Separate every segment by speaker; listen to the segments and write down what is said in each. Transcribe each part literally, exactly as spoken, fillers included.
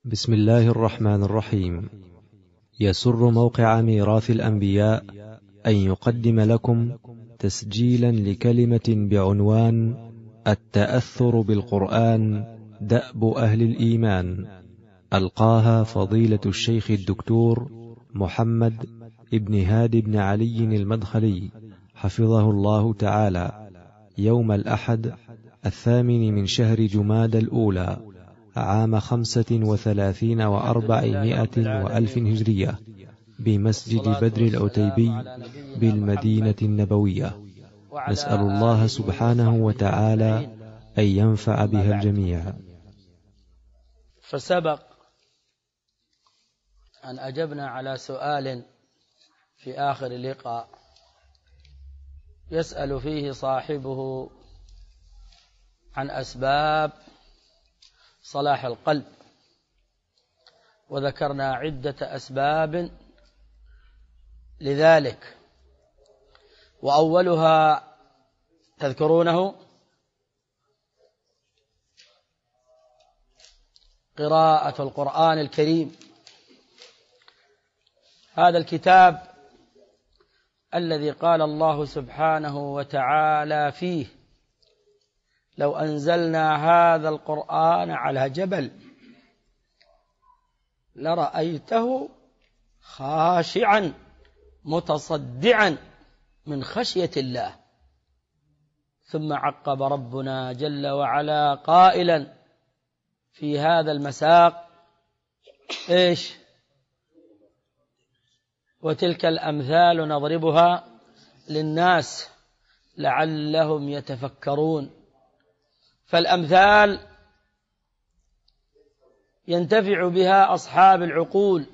Speaker 1: بسم الله الرحمن الرحيم. يسر موقع ميراث الأنبياء أن يقدم لكم تسجيلا لكلمة بعنوان التأثر بالقرآن دأب أهل الإيمان، ألقاها فضيلة الشيخ الدكتور محمد ابن هادي بن علي المدخلي حفظه الله تعالى، يوم الأحد الثامن من شهر جماد الأولى عام خمسة وثلاثين وأربعمائة وألف هجرية، بمسجد بدر العتيبي بالمدينة النبوية. نسأل الله سبحانه وتعالى أن ينفع بها الجميع.
Speaker 2: فسبق أن أجبنا على سؤال في آخر اللقاء يسأل فيه صاحبه عن أسباب صلاح القلب، وذكرنا عدة أسباب لذلك، وأولها تذكرونه قراءة القرآن الكريم. هذا الكتاب الذي قال الله سبحانه وتعالى فيه: لو أنزلنا هذا القرآن على جبل لرأيته خاشعا متصدعا من خشية الله. ثم عقب ربنا جل وعلا قائلا في هذا المساق: إيش؟ وتلك الأمثال نضربها للناس لعلهم يتفكرون. فالأمثال ينتفع بها أصحاب العقول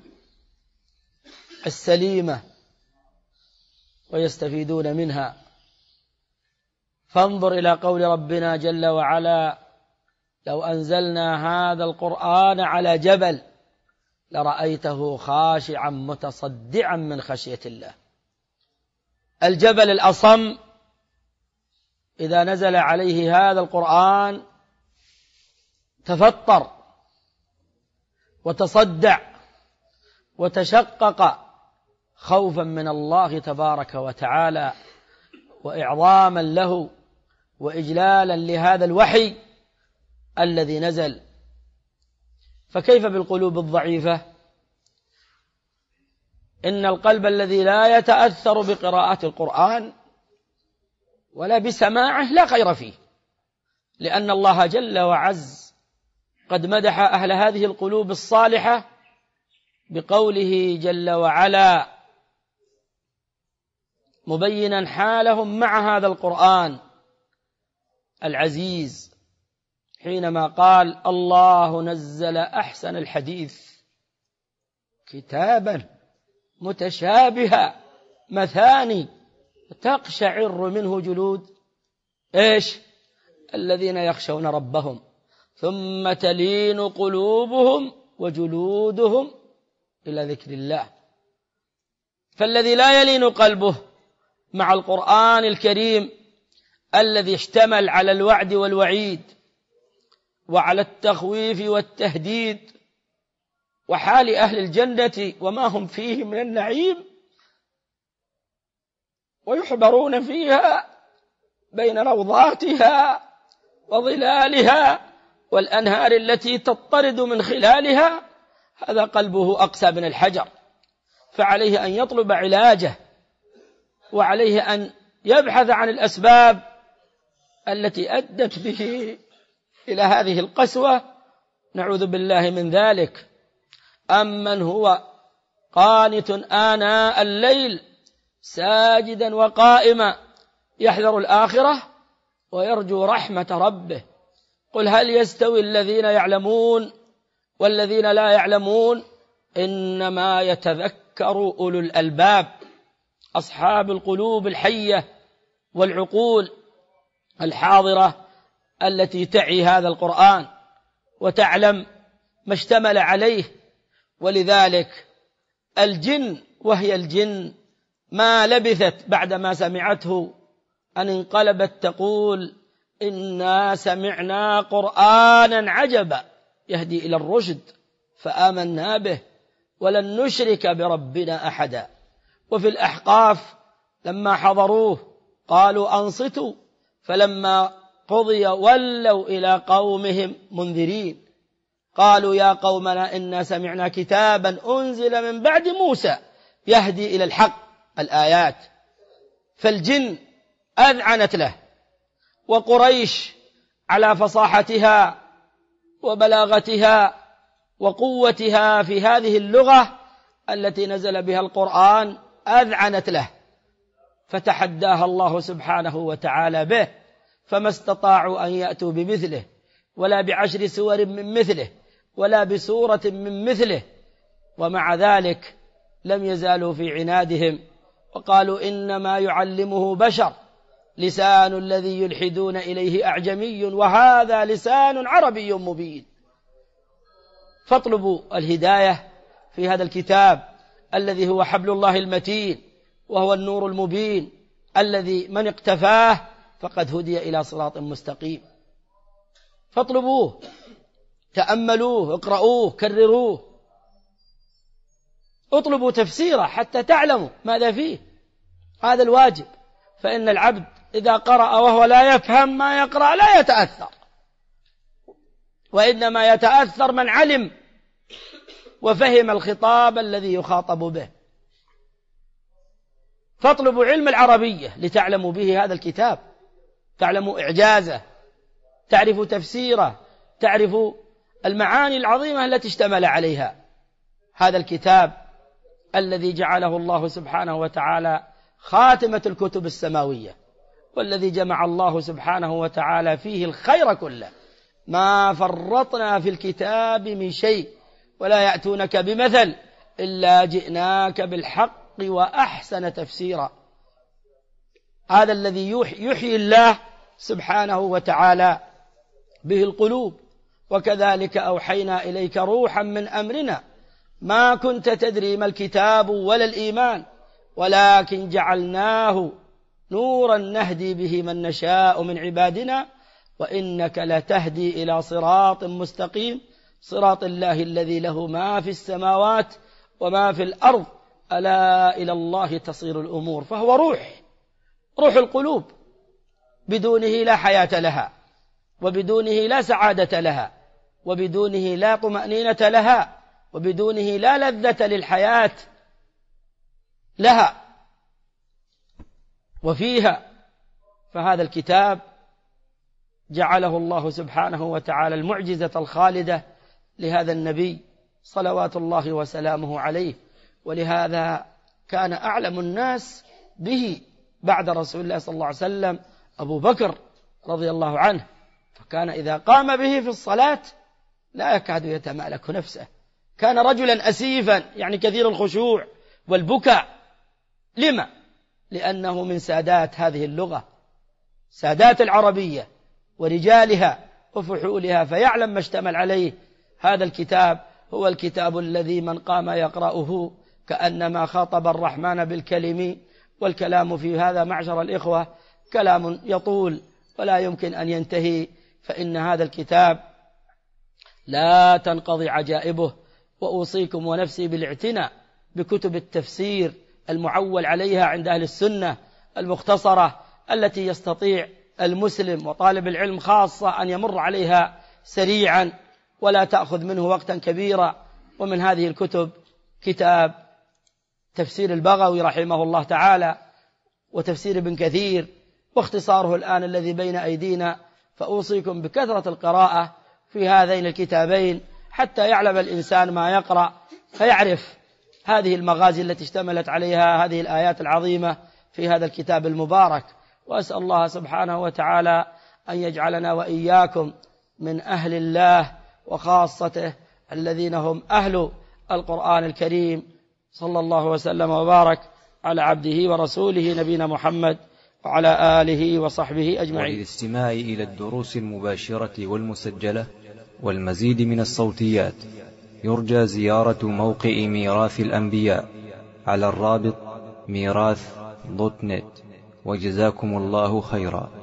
Speaker 2: السليمة ويستفيدون منها. فانظر إلى قول ربنا جل وعلا: لو أنزلنا هذا القرآن على جبل لرأيته خاشعا متصدعا من خشية الله. الجبل الأصم إذا نزل عليه هذا القرآن تفطر وتصدع وتشقق خوفا من الله تبارك وتعالى، وإعظاما له وإجلالا لهذا الوحي الذي نزل. فكيف بالقلوب الضعيفة؟ إن القلب الذي لا يتأثر بقراءة القرآن ولا بسماعه لا خير فيه، لأن الله جل وعز قد مدح أهل هذه القلوب الصالحة بقوله جل وعلا مبينا حالهم مع هذا القرآن العزيز، حينما قال: الله نزل أحسن الحديث كتابا متشابها مثاني تقشعر منه جلود إيش؟ الذين يخشون ربهم ثم تلين قلوبهم وجلودهم إلى ذكر الله. فالذي لا يلين قلبه مع القرآن الكريم الذي اشتمل على الوعد والوعيد وعلى التخويف والتهديد وحال أهل الجنة وما هم فيه من النعيم، ويحبرون فيها بين روضاتها وظلالها والأنهار التي تطرد من خلالها، هذا قلبه أقسى من الحجر، فعليه أن يطلب علاجه، وعليه أن يبحث عن الأسباب التي أدت به إلى هذه القسوة، نعوذ بالله من ذلك. أمن هو قانت آناء الليل ساجدا وقائما يحذر الآخرة ويرجو رحمة ربه، قل هل يستوي الذين يعلمون والذين لا يعلمون، إنما يتذكر أولو الألباب، أصحاب القلوب الحية والعقول الحاضرة التي تعي هذا القرآن وتعلم ما اشتمل عليه. ولذلك الجن، وهي الجن، ما لبثت بعدما سمعته أن انقلبت تقول: إنا سمعنا قرآنا عجبا يهدي إلى الرشد فآمنا به ولن نشرك بربنا أحدا. وفي الأحقاف لما حضروه قالوا أنصتوا فلما قضي ولوا إلى قومهم منذرين قالوا يا قومنا إنا سمعنا كتابا أنزل من بعد موسى يهدي إلى الحق الآيات. فالجن أذعنت له، وقريش على فصاحتها وبلاغتها وقوتها في هذه اللغة التي نزل بها القرآن أذعنت له، فتحداها الله سبحانه وتعالى به، فما استطاعوا أن يأتوا بمثله ولا بعشر سور من مثله ولا بسورة من مثله. ومع ذلك لم يزالوا في عنادهم وقالوا إنما يعلمه بشر، لسان الذي يلحدون إليه أعجمي وهذا لسان عربي مبين. فاطلبوا الهداية في هذا الكتاب الذي هو حبل الله المتين وهو النور المبين الذي من اقتفاه فقد هدي إلى صراط مستقيم. فاطلبوه، تأملوه، اقرأوه، كرروه، اطلبوا تفسيره حتى تعلموا ماذا فيه. هذا الواجب، فإن العبد إذا قرأ وهو لا يفهم ما يقرأ لا يتأثر، وإنما يتأثر من علم وفهم الخطاب الذي يخاطب به. فاطلبوا علم العربية لتعلموا به هذا الكتاب، تعلموا إعجازه، تعرفوا تفسيره، تعرفوا المعاني العظيمة التي اشتمل عليها هذا الكتاب الذي جعله الله سبحانه وتعالى خاتمة الكتب السماوية، والذي جمع الله سبحانه وتعالى فيه الخير كله. ما فرطنا في الكتاب من شيء ولا يأتونك بمثل إلا جئناك بالحق وأحسن تفسيرا. هذا الذي يحيي الله سبحانه وتعالى به القلوب. وكذلك أوحينا إليك روحا من أمرنا ما كنت تدري ما الكتاب ولا الإيمان ولكن جعلناه نورا نهدي به من نشاء من عبادنا وإنك لتهدي إلى صراط مستقيم صراط الله الذي له ما في السماوات وما في الأرض ألا إلى الله تصير الأمور. فهو روح، روح القلوب، بدونه لا حياة لها، وبدونه لا سعادة لها، وبدونه لا طمأنينة لها، وبدونه لا لذة للحياة لها وفيها. فهذا الكتاب جعله الله سبحانه وتعالى المعجزة الخالدة لهذا النبي صلوات الله وسلامه عليه، ولهذا كان أعلم الناس به بعد رسول الله صلى الله عليه وسلم أبو بكر رضي الله عنه، فكان إذا قام به في الصلاة لا يكاد يتمالك نفسه، كان رجلا أسيفا يعني كثير الخشوع والبكاء. لما؟ لأنه من سادات هذه اللغة، سادات العربية ورجالها وفحولها، فيعلم ما اشتمل عليه هذا الكتاب. هو الكتاب الذي من قام يقرأه كأنما خاطب الرحمن بالكلم، والكلام في هذا معشر الإخوة كلام يطول ولا يمكن أن ينتهي، فإن هذا الكتاب لا تنقضي عجائبه. وأوصيكم ونفسي بالاعتناء بكتب التفسير المعول عليها عند أهل السنة المختصرة التي يستطيع المسلم وطالب العلم خاصة أن يمر عليها سريعا ولا تأخذ منه وقتا كبيرا. ومن هذه الكتب كتاب تفسير البغوي رحمه الله تعالى، وتفسير ابن كثير، واختصاره الآن الذي بين أيدينا. فأوصيكم بكثرة القراءة في هذين الكتابين حتى يعلم الإنسان ما يقرأ، فيعرف هذه المغازي التي اشتملت عليها هذه الآيات العظيمة في هذا الكتاب المبارك. وأسأل الله سبحانه وتعالى أن يجعلنا وإياكم من أهل الله وخاصته الذين هم أهل القرآن الكريم. صلى الله وسلم وبارك على عبده ورسوله نبينا محمد وعلى آله وصحبه أجمعين.
Speaker 1: وللاستماع إلى الدروس المباشرة والمسجلة والمزيد من الصوتيات يرجى زيارة موقع ميراث الأنبياء على الرابط ميراث دوت نت. وجزاكم الله خيرا.